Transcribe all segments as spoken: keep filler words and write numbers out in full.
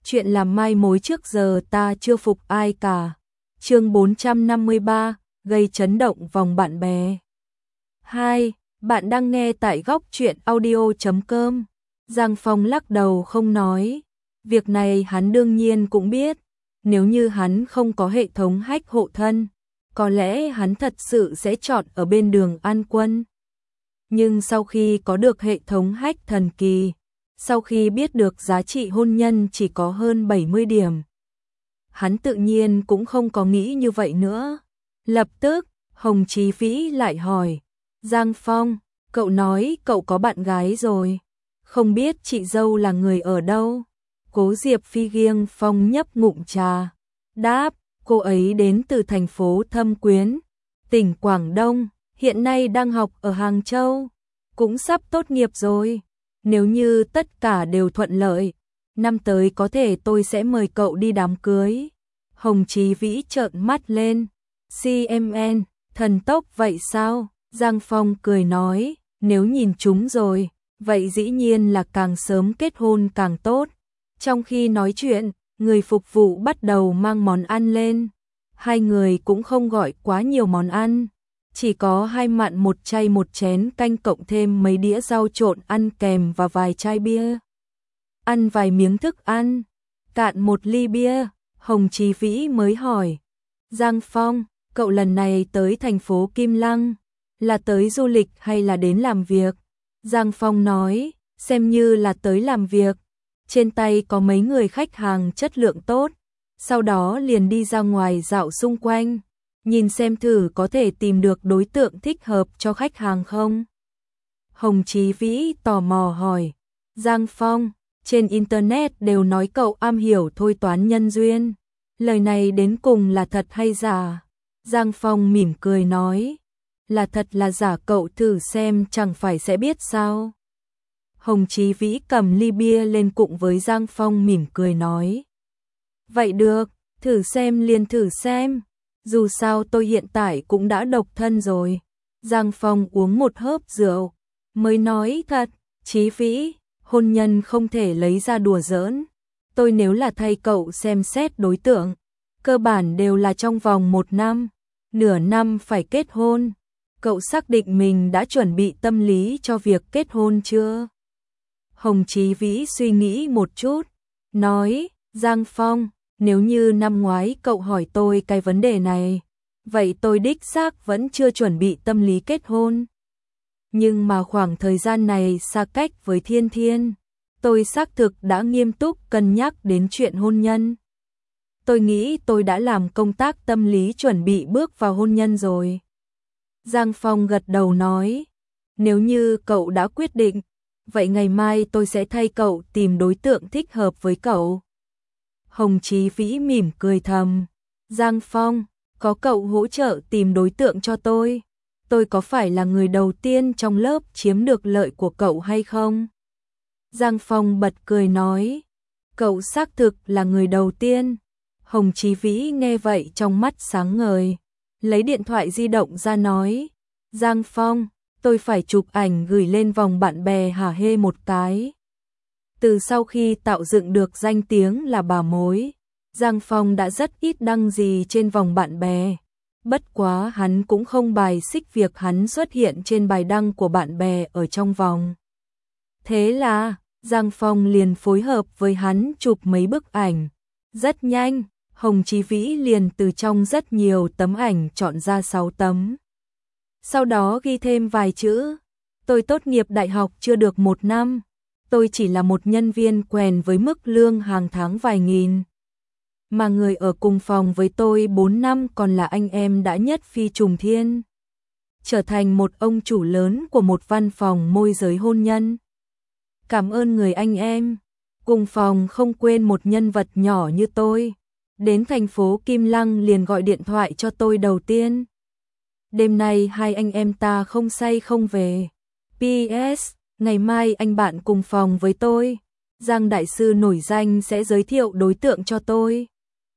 chuyện làm mai mối trước giờ ta chưa phục ai cả. Chương bốn trăm năm mươi ba, gây chấn động vòng bạn bè. hai. Bạn đang nghe tại góc truyện audio chấm com. Giang Phong lắc đầu không nói. Việc này hắn đương nhiên cũng biết. Nếu như hắn không có hệ thống hack hộ thân, có lẽ hắn thật sự sẽ chọn ở bên đường An Quân. Nhưng sau khi có được hệ thống hack thần kỳ, sau khi biết được giá trị hôn nhân chỉ có hơn bảy mươi điểm, hắn tự nhiên cũng không có nghĩ như vậy nữa. Lập tức, Hồng Chí Vĩ lại hỏi, Giang Phong, cậu nói cậu có bạn gái rồi, không biết chị dâu là người ở đâu? Cố Diệp Phi Giêng Phong nhấp ngụm trà, đáp, cô ấy đến từ thành phố Thâm Quyến, tỉnh Quảng Đông, hiện nay đang học ở Hàng Châu, cũng sắp tốt nghiệp rồi. Nếu như tất cả đều thuận lợi, năm tới có thể tôi sẽ mời cậu đi đám cưới. Hồng Chí Vĩ trợn mắt lên, xê em en, thần tốc vậy sao? Giang Phong cười nói, nếu nhìn chúng rồi, vậy dĩ nhiên là càng sớm kết hôn càng tốt. Trong khi nói chuyện, người phục vụ bắt đầu mang món ăn lên. Hai người cũng không gọi quá nhiều món ăn, chỉ có hai mặn một chay một chén canh cộng thêm mấy đĩa rau trộn ăn kèm và vài chai bia. Ăn vài miếng thức ăn, cạn một ly bia, Hồng Chí Vĩ mới hỏi, Giang Phong, cậu lần này tới thành phố Kim Lăng, là tới du lịch hay là đến làm việc? Giang Phong nói, xem như là tới làm việc, trên tay có mấy người khách hàng chất lượng tốt, sau đó liền đi ra ngoài dạo xung quanh, nhìn xem thử có thể tìm được đối tượng thích hợp cho khách hàng không. Hồng Chí Vĩ tò mò hỏi, Giang Phong, trên internet đều nói cậu am hiểu thôi toán nhân duyên, lời này đến cùng là thật hay giả? Giang Phong mỉm cười nói, là thật là giả cậu thử xem chẳng phải sẽ biết sao. Hồng Chí Vĩ cầm ly bia lên cụng với Giang Phong mỉm cười nói, vậy được, thử xem liền thử xem, dù sao tôi hiện tại cũng đã độc thân rồi. Giang Phong uống một hớp rượu, mới nói thật, Chí Vĩ, hôn nhân không thể lấy ra đùa giỡn. Tôi nếu là thay cậu xem xét đối tượng, cơ bản đều là trong vòng một năm, nửa năm phải kết hôn. Cậu xác định mình đã chuẩn bị tâm lý cho việc kết hôn chưa? Hồng Chí Vĩ suy nghĩ một chút, nói, Giang Phong, nếu như năm ngoái cậu hỏi tôi cái vấn đề này, vậy tôi đích xác vẫn chưa chuẩn bị tâm lý kết hôn. Nhưng mà khoảng thời gian này xa cách với Thiên Thiên, tôi xác thực đã nghiêm túc cân nhắc đến chuyện hôn nhân. Tôi nghĩ tôi đã làm công tác tâm lý chuẩn bị bước vào hôn nhân rồi. Giang Phong gật đầu nói, nếu như cậu đã quyết định, vậy ngày mai tôi sẽ thay cậu tìm đối tượng thích hợp với cậu. Hồng Chí Vĩ mỉm cười thầm, Giang Phong, có cậu hỗ trợ tìm đối tượng cho tôi, tôi có phải là người đầu tiên trong lớp chiếm được lợi của cậu hay không? Giang Phong bật cười nói, cậu xác thực là người đầu tiên. Hồng Chí Vĩ nghe vậy trong mắt sáng ngời, lấy điện thoại di động ra nói, Giang Phong, tôi phải chụp ảnh gửi lên vòng bạn bè hả hê một cái. Từ sau khi tạo dựng được danh tiếng là bà mối, Giang Phong đã rất ít đăng gì trên vòng bạn bè. Bất quá hắn cũng không bài xích việc hắn xuất hiện trên bài đăng của bạn bè ở trong vòng. Thế là, Giang Phong liền phối hợp với hắn chụp mấy bức ảnh. Rất nhanh, Hồng Chí Vĩ liền từ trong rất nhiều tấm ảnh chọn ra sáu tấm. Sau đó ghi thêm vài chữ, tôi tốt nghiệp đại học chưa được một năm, tôi chỉ là một nhân viên quèn với mức lương hàng tháng vài nghìn. Mà người ở cùng phòng với tôi bốn năm còn là anh em đã nhất phi trùng thiên, trở thành một ông chủ lớn của một văn phòng môi giới hôn nhân. Cảm ơn người anh em, cùng phòng không quên một nhân vật nhỏ như tôi, đến thành phố Kim Lăng liền gọi điện thoại cho tôi đầu tiên. Đêm nay hai anh em ta không say không về. pê ét, ngày mai anh bạn cùng phòng với tôi, Giang đại sư nổi danh sẽ giới thiệu đối tượng cho tôi.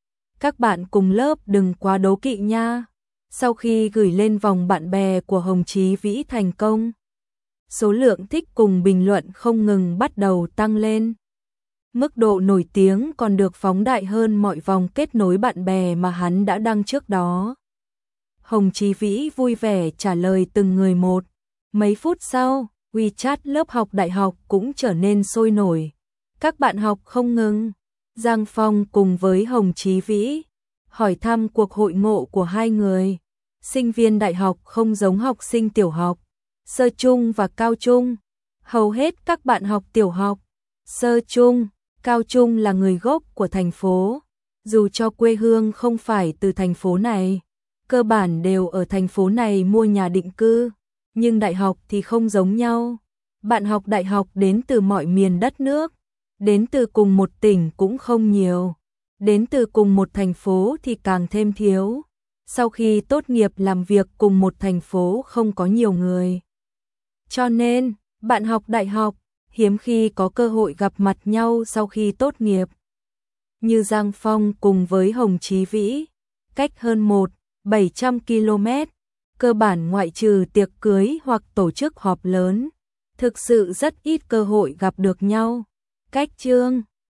Các bạn cùng lớp đừng quá đố kỵ nha. Sau khi gửi lên vòng bạn bè của Hồng Chí Vĩ thành công, số lượng thích cùng bình luận không ngừng bắt đầu tăng lên. Mức độ nổi tiếng còn được phóng đại hơn mọi vòng kết nối bạn bè mà hắn đã đăng trước đó. Hồng Chí Vĩ vui vẻ trả lời từng người một. Mấy phút sau, WeChat lớp học đại học cũng trở nên sôi nổi. Các bạn học không ngừng. Giang Phong cùng với Hồng Chí Vĩ hỏi thăm cuộc hội ngộ của hai người. Sinh viên đại học không giống học sinh tiểu học, sơ trung và cao trung. Hầu hết các bạn học tiểu học, sơ trung, cao trung là người gốc của thành phố. Dù cho quê hương không phải từ thành phố này, cơ bản đều ở thành phố này mua nhà định cư. Nhưng đại học thì không giống nhau. Bạn học đại học đến từ mọi miền đất nước, đến từ cùng một tỉnh cũng không nhiều, đến từ cùng một thành phố thì càng thêm thiếu. Sau khi tốt nghiệp làm việc cùng một thành phố không có nhiều người. Cho nên, bạn học đại học hiếm khi có cơ hội gặp mặt nhau sau khi tốt nghiệp. Như Giang Phong cùng với Hồng Chí Vĩ, cách hơn một nghìn bảy trăm ki lô mét, cơ bản ngoại trừ tiệc cưới hoặc tổ chức họp lớn, thực sự rất ít cơ hội gặp được nhau. Cách chương